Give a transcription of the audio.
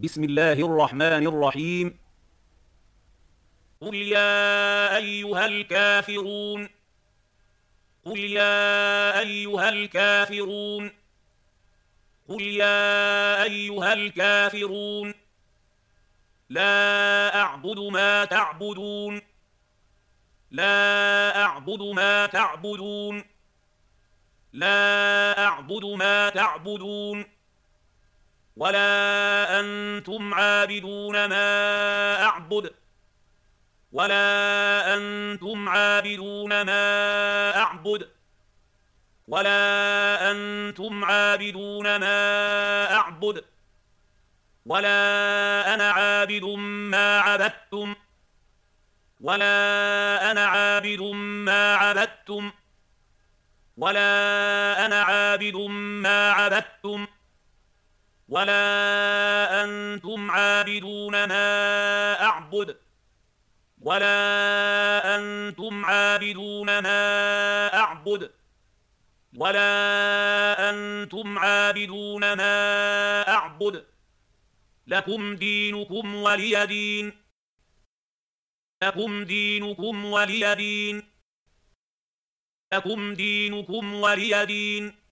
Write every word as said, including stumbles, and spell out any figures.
بسم الله الرحمن الرحيم. قل يا أيها الكافرون قل يا أيها الكافرون قل يا أيها الكافرون لا أعبد ما تعبدون لا أعبد ما تعبدون لا أعبد ما تعبدون ولا أنتم عابدون ما أعبد ولا أنتم عابدون ما أعبد ولا أنتم عابدون ما أعبد ولا أنا عابد ما عبدتم ولا أنا عابد ما عبدتم ولا أنا عابد ما عبدتم ولا أنتم عابدون ما أعبد ولا أنتم عابدون ما أعبد ولا أنتم عابدون ما أعبد لكم دينكم ولي دين لكم دينكم ولي دين لكم دينكم ولي دين